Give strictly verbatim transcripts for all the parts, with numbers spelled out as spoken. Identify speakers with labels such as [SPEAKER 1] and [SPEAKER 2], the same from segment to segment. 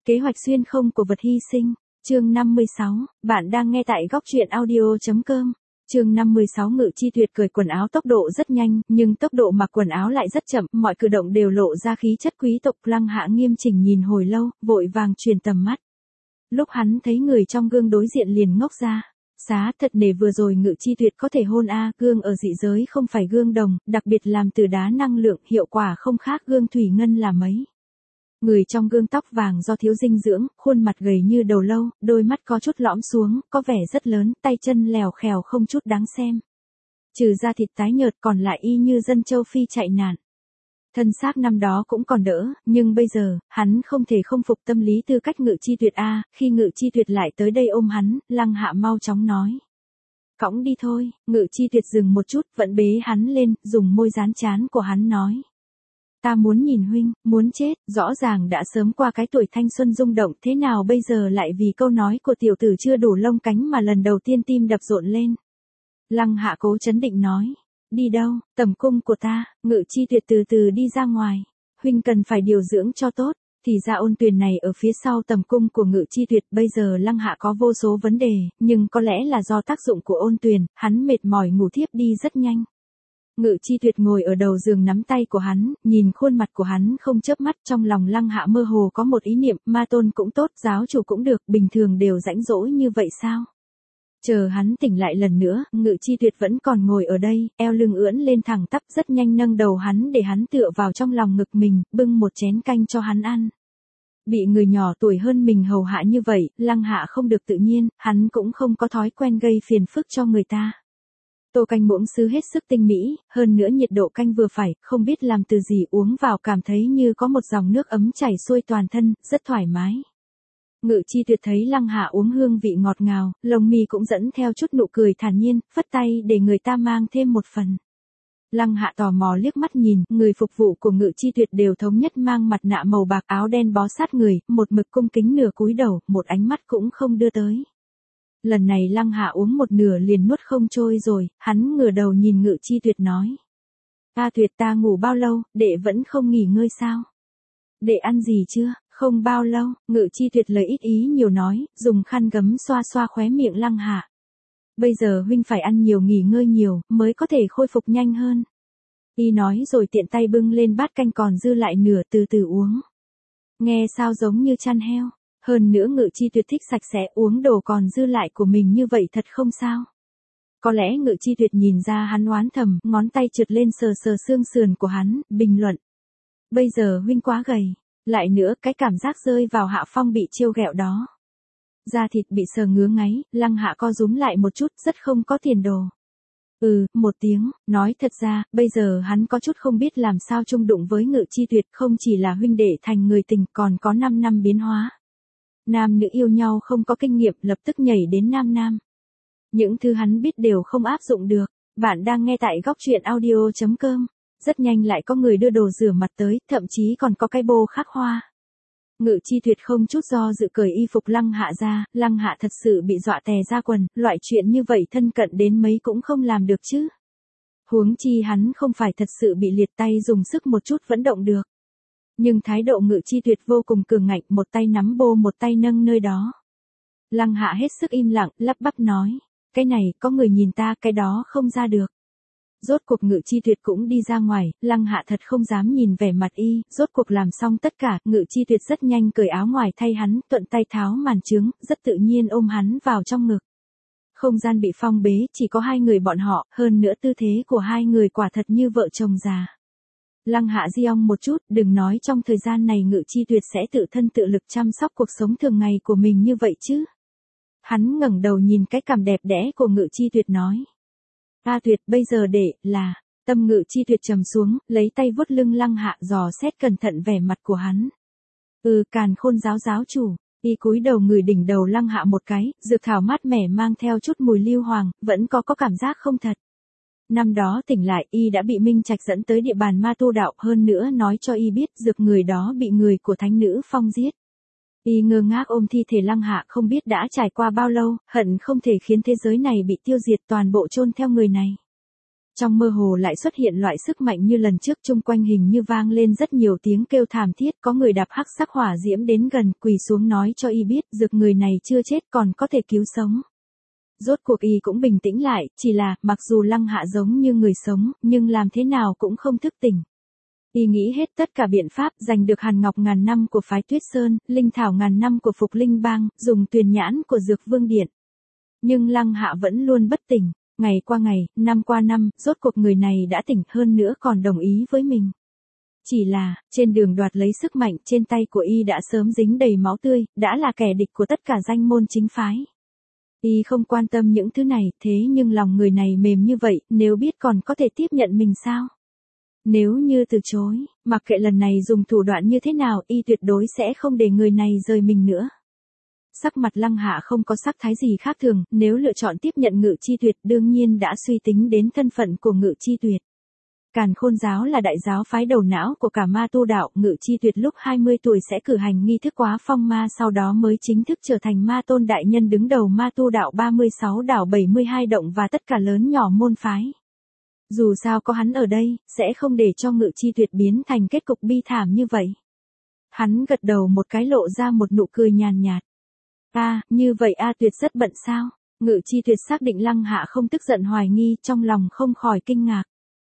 [SPEAKER 1] Kế hoạch xuyên không của vật hy sinh, chương năm mươi sáu, bạn đang nghe tại góc truyện audio.com. Chương năm mươi sáu Ngự Chi Tuyệt cởi quần áo tốc độ rất nhanh, nhưng tốc độ mặc quần áo lại rất chậm, mọi cử động đều lộ ra khí chất quý tộc. Lăng Hạ nghiêm chỉnh nhìn hồi lâu, vội vàng truyền tầm mắt. Lúc hắn thấy người trong gương đối diện liền ngốc ra. Xá thật nể vừa rồi Ngự Chi Tuyệt có thể hôn a, gương ở dị giới không phải gương đồng, đặc biệt làm từ đá năng lượng, hiệu quả không khác gương thủy ngân là mấy. Người trong gương tóc vàng do thiếu dinh dưỡng, khuôn mặt gầy như đầu lâu, đôi mắt có chút lõm xuống, có vẻ rất lớn, tay chân lèo khèo không chút đáng xem. Trừ da thịt tái nhợt còn lại y như dân châu Phi chạy nạn. Thân xác năm đó cũng còn đỡ, nhưng bây giờ, hắn không thể không phục tâm lý tư cách Ngự Chi Tuyệt a. Khi Ngự Chi Tuyệt lại tới đây ôm hắn, Lăng Hạ mau chóng nói. Cõng đi thôi. Ngự Chi Tuyệt dừng một chút, vẫn bế hắn lên, dùng môi dán trán của hắn nói. Ta muốn nhìn huynh, muốn chết, rõ ràng đã sớm qua cái tuổi thanh xuân rung động, thế nào bây giờ lại vì câu nói của tiểu tử chưa đủ lông cánh mà lần đầu tiên tim đập rộn lên. Lăng Hạ cố chấn định nói, đi đâu, tầm cung của ta. Ngự Chi Tuyệt từ từ đi ra ngoài, huynh cần phải điều dưỡng cho tốt. Thì ra Ôn Tuyền này ở phía sau tầm cung của Ngự Chi Tuyệt. Bây giờ Lăng Hạ có vô số vấn đề, nhưng có lẽ là do tác dụng của Ôn Tuyền, hắn mệt mỏi ngủ thiếp đi rất nhanh. Ngự Chi Tuyệt ngồi ở đầu giường nắm tay của hắn, nhìn khuôn mặt của hắn không chớp mắt. Trong lòng Lăng Hạ mơ hồ có một ý niệm, ma tôn cũng tốt, giáo chủ cũng được, bình thường đều rãnh rỗi như vậy sao? Chờ hắn tỉnh lại lần nữa, Ngự Chi Tuyệt vẫn còn ngồi ở đây, eo lưng ưỡn lên thẳng tắp, rất nhanh nâng đầu hắn để hắn tựa vào trong lòng ngực mình, bưng một chén canh cho hắn ăn. Bị người nhỏ tuổi hơn mình hầu hạ như vậy, Lăng Hạ không được tự nhiên, hắn cũng không có thói quen gây phiền phức cho người ta. Tô canh muỗng sứ hết sức tinh mỹ, hơn nữa nhiệt độ canh vừa phải, không biết làm từ gì uống vào cảm thấy như có một dòng nước ấm chảy xuôi toàn thân, rất thoải mái. Ngự Chi Tuyệt thấy Lăng Hạ uống hương vị ngọt ngào, lông mi cũng dẫn theo chút nụ cười thản nhiên, phất tay để người ta mang thêm một phần. Lăng Hạ tò mò liếc mắt nhìn, người phục vụ của Ngự Chi Tuyệt đều thống nhất mang mặt nạ màu bạc, áo đen bó sát người, một mực cung kính nửa cúi đầu, một ánh mắt cũng không đưa tới. Lần này Lăng Hạ uống một nửa liền nuốt không trôi rồi, hắn ngửa đầu nhìn Ngự Chi Tuyệt nói. A Tuyệt, ta ngủ bao lâu, đệ vẫn không nghỉ ngơi sao? Đệ ăn gì chưa? Không bao lâu. Ngự Chi Tuyệt lời ít ý nhiều nói, dùng khăn gấm xoa xoa khóe miệng Lăng Hạ. Bây giờ huynh phải ăn nhiều, nghỉ ngơi nhiều, mới có thể khôi phục nhanh hơn. Y nói rồi tiện tay bưng lên bát canh còn dư lại nửa, từ từ uống. Nghe sao giống như chăn heo. Hơn nữa Ngự Chi Tuyệt thích sạch sẽ, uống đồ còn dư lại của mình như vậy thật không sao. Có lẽ Ngự Chi Tuyệt nhìn ra hắn oán thầm, ngón tay trượt lên sờ sờ xương sườn của hắn, bình luận. Bây giờ huynh quá gầy, lại nữa cái cảm giác rơi vào hạ phong bị trêu ghẹo đó. Da thịt bị sờ ngứa ngáy, Lăng Hạ co rúm lại một chút, rất không có tiền đồ. Ừ, một tiếng, nói thật ra, bây giờ hắn có chút không biết làm sao chung đụng với Ngự Chi Tuyệt, không chỉ là huynh đệ thành người tình, còn có năm năm biến hóa. Nam nữ yêu nhau không có kinh nghiệm, lập tức nhảy đến nam nam. Những thứ hắn biết đều không áp dụng được. Bạn đang nghe tại góc truyện audio.com. Rất nhanh lại có người đưa đồ rửa mặt tới, thậm chí còn có cái bô khắc hoa. Ngự Chi Tuyệt không chút do dự cởi y phục Lăng Hạ ra, Lăng Hạ thật sự bị dọa tè ra quần, loại chuyện như vậy thân cận đến mấy cũng không làm được chứ. Huống chi hắn không phải thật sự bị liệt tay, dùng sức một chút vẫn động được. Nhưng thái độ Ngự Chi Tuyệt vô cùng cường ngạnh, một tay nắm bô một tay nâng nơi đó. Lăng Hạ hết sức im lặng, lắp bắp nói, cái này, có người nhìn ta, cái đó không ra được. Rốt cuộc Ngự Chi Tuyệt cũng đi ra ngoài, Lăng Hạ thật không dám nhìn vẻ mặt y, rốt cuộc làm xong tất cả, Ngự Chi Tuyệt rất nhanh cởi áo ngoài thay hắn, thuận tay tháo màn trướng, rất tự nhiên ôm hắn vào trong ngực. Không gian bị phong bế, chỉ có hai người bọn họ, hơn nữa tư thế của hai người quả thật như vợ chồng già. Lăng Hạ di ong một chút, đừng nói trong thời gian này Ngự Chi Tuyệt sẽ tự thân tự lực chăm sóc cuộc sống thường ngày của mình như vậy chứ. Hắn ngẩng đầu nhìn cái cằm đẹp đẽ của Ngự Chi Tuyệt nói. A Tuyệt, bây giờ để, là, tâm Ngự Chi Tuyệt trầm xuống, lấy tay vuốt lưng Lăng Hạ, dò xét cẩn thận vẻ mặt của hắn. Ừ, càn khôn giáo giáo chủ. Y cúi đầu ngửi đỉnh đầu Lăng Hạ một cái, dược thảo mát mẻ mang theo chút mùi lưu hoàng, vẫn có có cảm giác không thật. Năm đó tỉnh lại, y đã bị Minh Trạch dẫn tới địa bàn ma tu đạo, hơn nữa nói cho y biết dược người đó bị người của thánh nữ Phong giết. Y ngơ ngác ôm thi thể Lăng Hạ, không biết đã trải qua bao lâu, hận không thể khiến thế giới này bị tiêu diệt, toàn bộ chôn theo người này. Trong mơ hồ lại xuất hiện loại sức mạnh như lần trước, chung quanh hình như vang lên rất nhiều tiếng kêu thảm thiết, có người đạp hắc sắc hỏa diễm đến gần, quỳ xuống nói cho y biết, dược người này chưa chết còn có thể cứu sống. Rốt cuộc y cũng bình tĩnh lại, chỉ là, mặc dù Lăng Hạ giống như người sống, nhưng làm thế nào cũng không thức tỉnh. Y nghĩ hết tất cả biện pháp, giành được hàn ngọc ngàn năm của phái Tuyết Sơn, linh thảo ngàn năm của Phục Linh Bang, dùng tuyền nhãn của Dược Vương Điện. Nhưng Lăng Hạ vẫn luôn bất tỉnh. Ngày qua ngày, năm qua năm, rốt cuộc người này đã tỉnh hơn nữa còn đồng ý với mình. Chỉ là, trên đường đoạt lấy sức mạnh, trên tay của y đã sớm dính đầy máu tươi, đã là kẻ địch của tất cả danh môn chính phái. Y không quan tâm những thứ này, thế nhưng lòng người này mềm như vậy, nếu biết còn có thể tiếp nhận mình sao? Nếu như từ chối, mặc kệ lần này dùng thủ đoạn như thế nào, y tuyệt đối sẽ không để người này rời mình nữa. Sắc mặt Lăng Hạ không có sắc thái gì khác thường, nếu lựa chọn tiếp nhận Ngự Chi Tuyệt đương nhiên đã suy tính đến thân phận của Ngự Chi Tuyệt. Càn Khôn giáo là đại giáo phái đầu não của cả ma tu đạo, Ngự Chi Tuyệt lúc hai mươi tuổi sẽ cử hành nghi thức quá phong ma, sau đó mới chính thức trở thành ma tôn đại nhân đứng đầu ma tu đạo ba mươi sáu đảo bảy mươi hai động và tất cả lớn nhỏ môn phái. Dù sao có hắn ở đây, sẽ không để cho Ngự Chi Tuyệt biến thành kết cục bi thảm như vậy. Hắn gật đầu một cái lộ ra một nụ cười nhàn nhạt. A, à, như vậy A Tuyệt rất bận sao? Ngự Chi Tuyệt xác định Lăng Hạ không tức giận hoài nghi, trong lòng không khỏi kinh ngạc.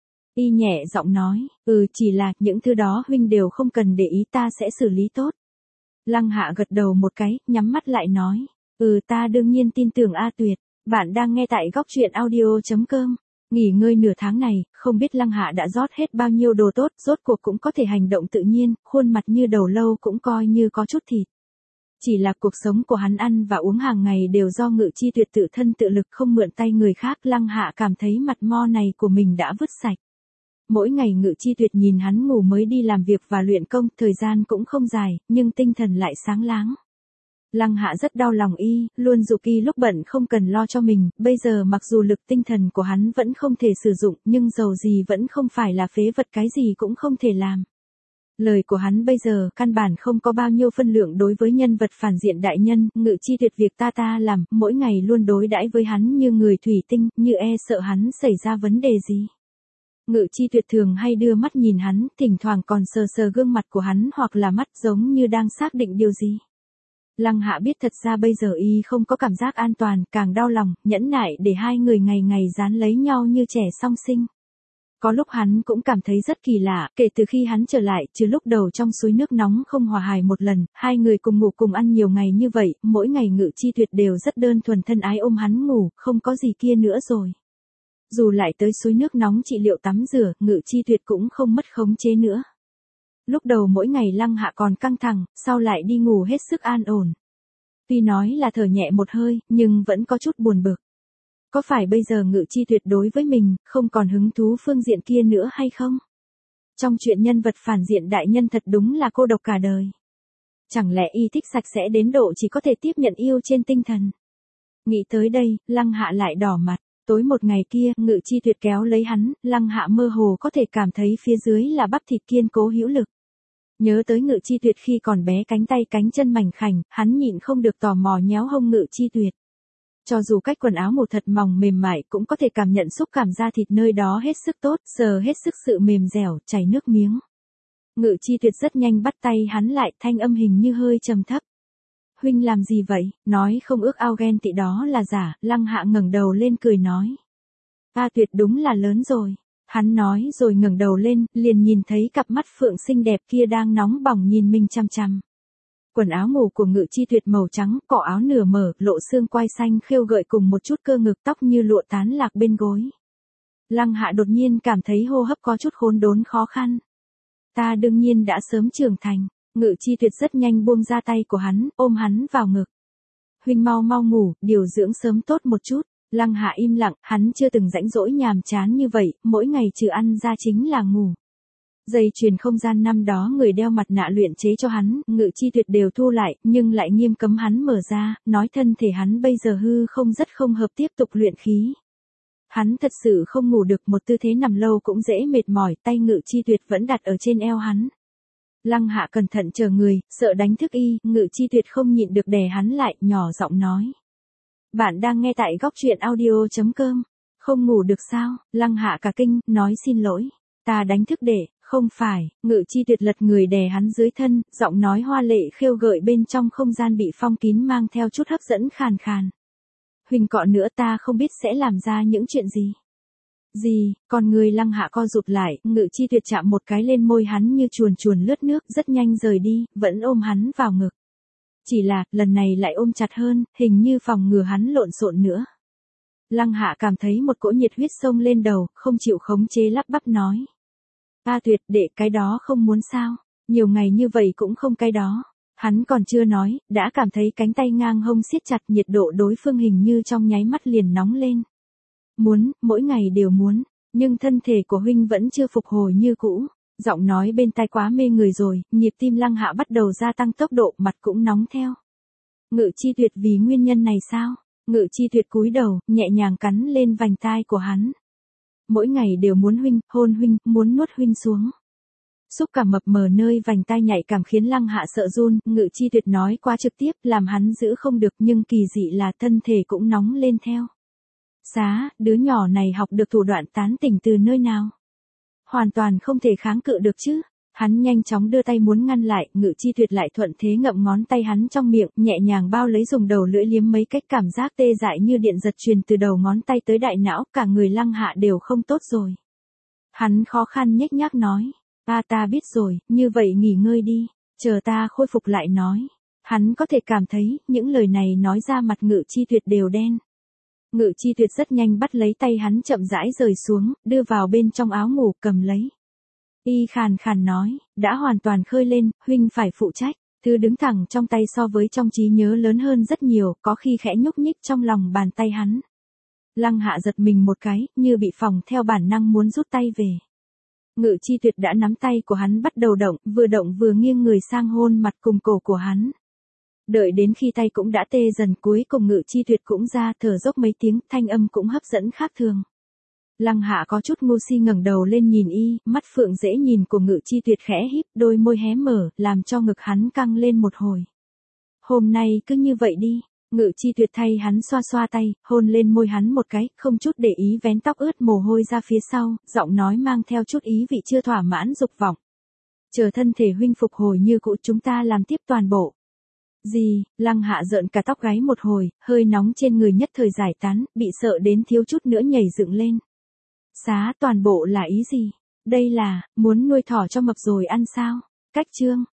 [SPEAKER 1] Y nhẹ giọng nói, ừ chỉ là, những thứ đó huynh đều không cần để ý, ta sẽ xử lý tốt. Lăng Hạ gật đầu một cái, nhắm mắt lại nói, ừ ta đương nhiên tin tưởng A Tuyệt. Bạn đang nghe tại góc truyện audio chấm com. Nghỉ ngơi nửa tháng này, không biết Lăng Hạ đã rót hết bao nhiêu đồ tốt, rốt cuộc cũng có thể hành động tự nhiên, khuôn mặt như đầu lâu cũng coi như có chút thịt. Chỉ là cuộc sống của hắn ăn và uống hàng ngày đều do Ngự Chi Tuyệt tự thân tự lực không mượn tay người khác. Lăng Hạ cảm thấy mặt mo này của mình đã vứt sạch. Mỗi ngày Ngự Chi Tuyệt nhìn hắn ngủ mới đi làm việc và luyện công, thời gian cũng không dài, nhưng tinh thần lại sáng láng. Lăng Hạ rất đau lòng y, luôn giục y lúc bận không cần lo cho mình, bây giờ mặc dù lực tinh thần của hắn vẫn không thể sử dụng, nhưng dầu gì vẫn không phải là phế vật, cái gì cũng không thể làm. Lời của hắn bây giờ căn bản không có bao nhiêu phân lượng đối với nhân vật phản diện đại nhân. Ngự Chi Tuyệt việc ta ta làm, mỗi ngày luôn đối đãi với hắn như người thủy tinh, như e sợ hắn xảy ra vấn đề gì. Ngự Chi Tuyệt thường hay đưa mắt nhìn hắn, thỉnh thoảng còn sờ sờ gương mặt của hắn hoặc là mắt giống như đang xác định điều gì. Lăng Hạ biết thật ra bây giờ y không có cảm giác an toàn, càng đau lòng, nhẫn nại để hai người ngày ngày dán lấy nhau như trẻ song sinh. Có lúc hắn cũng cảm thấy rất kỳ lạ, kể từ khi hắn trở lại, trừ lúc đầu trong suối nước nóng không hòa hài một lần, hai người cùng ngủ cùng ăn nhiều ngày như vậy, mỗi ngày Ngự Chi Tuyệt đều rất đơn thuần thân ái ôm hắn ngủ, không có gì kia nữa rồi. Dù lại tới suối nước nóng trị liệu tắm rửa, Ngự Chi Tuyệt cũng không mất khống chế nữa. Lúc đầu mỗi ngày Lăng Hạ còn căng thẳng, sau lại đi ngủ hết sức an ổn. Tuy nói là thở nhẹ một hơi, nhưng vẫn có chút buồn bực. Có phải bây giờ Ngự Chi Tuyệt đối với mình, không còn hứng thú phương diện kia nữa hay không? Trong chuyện nhân vật phản diện đại nhân thật đúng là cô độc cả đời. Chẳng lẽ y thích sạch sẽ đến độ chỉ có thể tiếp nhận yêu trên tinh thần? Nghĩ tới đây, Lăng Hạ lại đỏ mặt. Tối một ngày kia, Ngự Chi Tuyệt kéo lấy hắn, Lăng Hạ mơ hồ có thể cảm thấy phía dưới là bắp thịt kiên cố hữu lực. Nhớ tới Ngự Chi Tuyệt khi còn bé, cánh tay cánh chân mảnh khảnh, hắn nhịn không được tò mò nhéo hông Ngự Chi Tuyệt. Cho dù cách quần áo một thật mỏng mềm mại cũng có thể cảm nhận xúc cảm da thịt nơi đó hết sức tốt, sờ hết sức sự mềm dẻo, chảy nước miếng. Ngự Chi Tuyệt rất nhanh bắt tay hắn lại, thanh âm hình như hơi trầm thấp. Huynh làm gì vậy? Nói không ước ao ghen tị đó là giả. Lăng Hạ ngẩng đầu lên cười nói. A Tuyệt đúng là lớn rồi. Hắn nói rồi ngẩng đầu lên, liền nhìn thấy cặp mắt phượng xinh đẹp kia đang nóng bỏng nhìn mình chăm chăm. Quần áo ngủ của Ngự Chi Tuyệt màu trắng, cỏ áo nửa mở, lộ xương quai xanh khêu gợi cùng một chút cơ ngực, tóc như lụa tán lạc bên gối. Lăng Hạ đột nhiên cảm thấy hô hấp có chút khốn đốn khó khăn. Ta đương nhiên đã sớm trưởng thành. Ngự Chi Tuyệt rất nhanh buông ra tay của hắn, ôm hắn vào ngực. Huynh mau mau ngủ, điều dưỡng sớm tốt một chút. Lăng Hạ im lặng, hắn chưa từng rãnh rỗi nhàm chán như vậy, mỗi ngày trừ ăn ra chính là ngủ. Dây chuyền không gian năm đó người đeo mặt nạ luyện chế cho hắn, Ngự Chi Tuyệt đều thu lại, nhưng lại nghiêm cấm hắn mở ra, nói thân thể hắn bây giờ hư không rất không hợp tiếp tục luyện khí. Hắn thật sự không ngủ được, một tư thế nằm lâu cũng dễ mệt mỏi, tay Ngự Chi Tuyệt vẫn đặt ở trên eo hắn. Lăng Hạ cẩn thận chờ người, sợ đánh thức y, Ngự Chi Tuyệt không nhịn được đè hắn lại, nhỏ giọng nói. Bạn đang nghe tại góc truyện audio chấm com. Không ngủ được sao? Lăng Hạ cả kinh, nói xin lỗi. Ta đánh thức đệ, không phải. Ngự Chi Tuyệt lật người đè hắn dưới thân, giọng nói hoa lệ khêu gợi bên trong không gian bị phong kín mang theo chút hấp dẫn khàn khàn. Huỳnh cọ nữa ta không biết sẽ làm ra những chuyện gì. Gì, còn người Lăng Hạ co rụt lại, Ngự Chi Tuyệt chạm một cái lên môi hắn như chuồn chuồn lướt nước, rất nhanh rời đi, vẫn ôm hắn vào ngực. Chỉ là, lần này lại ôm chặt hơn, hình như phòng ngừa hắn lộn xộn nữa. Lăng Hạ cảm thấy một cỗ nhiệt huyết sông lên đầu, không chịu khống chế lắp bắp nói. A Tuyệt, đệ cái đó không muốn sao, nhiều ngày như vậy cũng không cái đó. Hắn còn chưa nói, đã cảm thấy cánh tay ngang hông siết chặt, nhiệt độ đối phương hình như trong nháy mắt liền nóng lên. Muốn, mỗi ngày đều muốn, nhưng thân thể của huynh vẫn chưa phục hồi như cũ. Giọng nói bên tai quá mê người rồi, nhịp tim Lăng Hạ bắt đầu gia tăng tốc độ, mặt cũng nóng theo. Ngự Chi Tuyệt vì nguyên nhân này sao? Ngự Chi Tuyệt cúi đầu, nhẹ nhàng cắn lên vành tai của hắn. Mỗi ngày đều muốn huynh, hôn huynh, muốn nuốt huynh xuống. Xúc cảm mập mờ nơi vành tai nhạy cảm khiến Lăng Hạ sợ run, Ngự Chi Tuyệt nói quá trực tiếp, làm hắn giữ không được, nhưng kỳ dị là thân thể cũng nóng lên theo. Xá, đứa nhỏ này học được thủ đoạn tán tỉnh từ nơi nào? Hoàn toàn không thể kháng cự được chứ. Hắn nhanh chóng đưa tay muốn ngăn lại, Ngự Chi Tuyệt lại thuận thế ngậm ngón tay hắn trong miệng, nhẹ nhàng bao lấy, dùng đầu lưỡi liếm mấy cách, cảm giác tê dại như điện giật truyền từ đầu ngón tay tới đại não, cả người Lăng Hạ đều không tốt rồi. Hắn khó khăn nhếch nhác nói, ta ta biết rồi, như vậy nghỉ ngơi đi, chờ ta khôi phục lại nói. Hắn có thể cảm thấy, những lời này nói ra mặt Ngự Chi Tuyệt đều đen. Ngự Chi Tuyệt rất nhanh bắt lấy tay hắn chậm rãi rời xuống, đưa vào bên trong áo ngủ, cầm lấy. Y khàn khàn nói, đã hoàn toàn khơi lên, huynh phải phụ trách. Thứ đứng thẳng trong tay so với trong trí nhớ lớn hơn rất nhiều, có khi khẽ nhúc nhích trong lòng bàn tay hắn. Lăng Hạ giật mình một cái, như bị phỏng, theo bản năng muốn rút tay về. Ngự Chi Tuyệt đã nắm tay của hắn bắt đầu động, vừa động vừa nghiêng người sang hôn mặt cùng cổ của hắn. Đợi đến khi tay cũng đã tê dần, cuối cùng Ngự Chi Tuyệt cũng ra, thở dốc mấy tiếng, thanh âm cũng hấp dẫn khác thường. Lăng Hạ có chút ngu si ngẩng đầu lên nhìn y, mắt phượng dễ nhìn của Ngự Chi Tuyệt khẽ híp, đôi môi hé mở, làm cho ngực hắn căng lên một hồi. Hôm nay cứ như vậy đi. Ngự Chi Tuyệt thay hắn xoa xoa tay, hôn lên môi hắn một cái, không chút để ý vén tóc ướt mồ hôi ra phía sau, giọng nói mang theo chút ý vị chưa thỏa mãn dục vọng. Chờ thân thể huynh phục hồi như cũ chúng ta làm tiếp toàn bộ. Gì? Lăng Hạ rợn cả tóc gáy một hồi, hơi nóng trên người nhất thời giải tán, bị sợ đến thiếu chút nữa nhảy dựng lên. Xá, toàn bộ là ý gì? Đây là, muốn nuôi thỏ cho mập rồi ăn sao? Cách chương.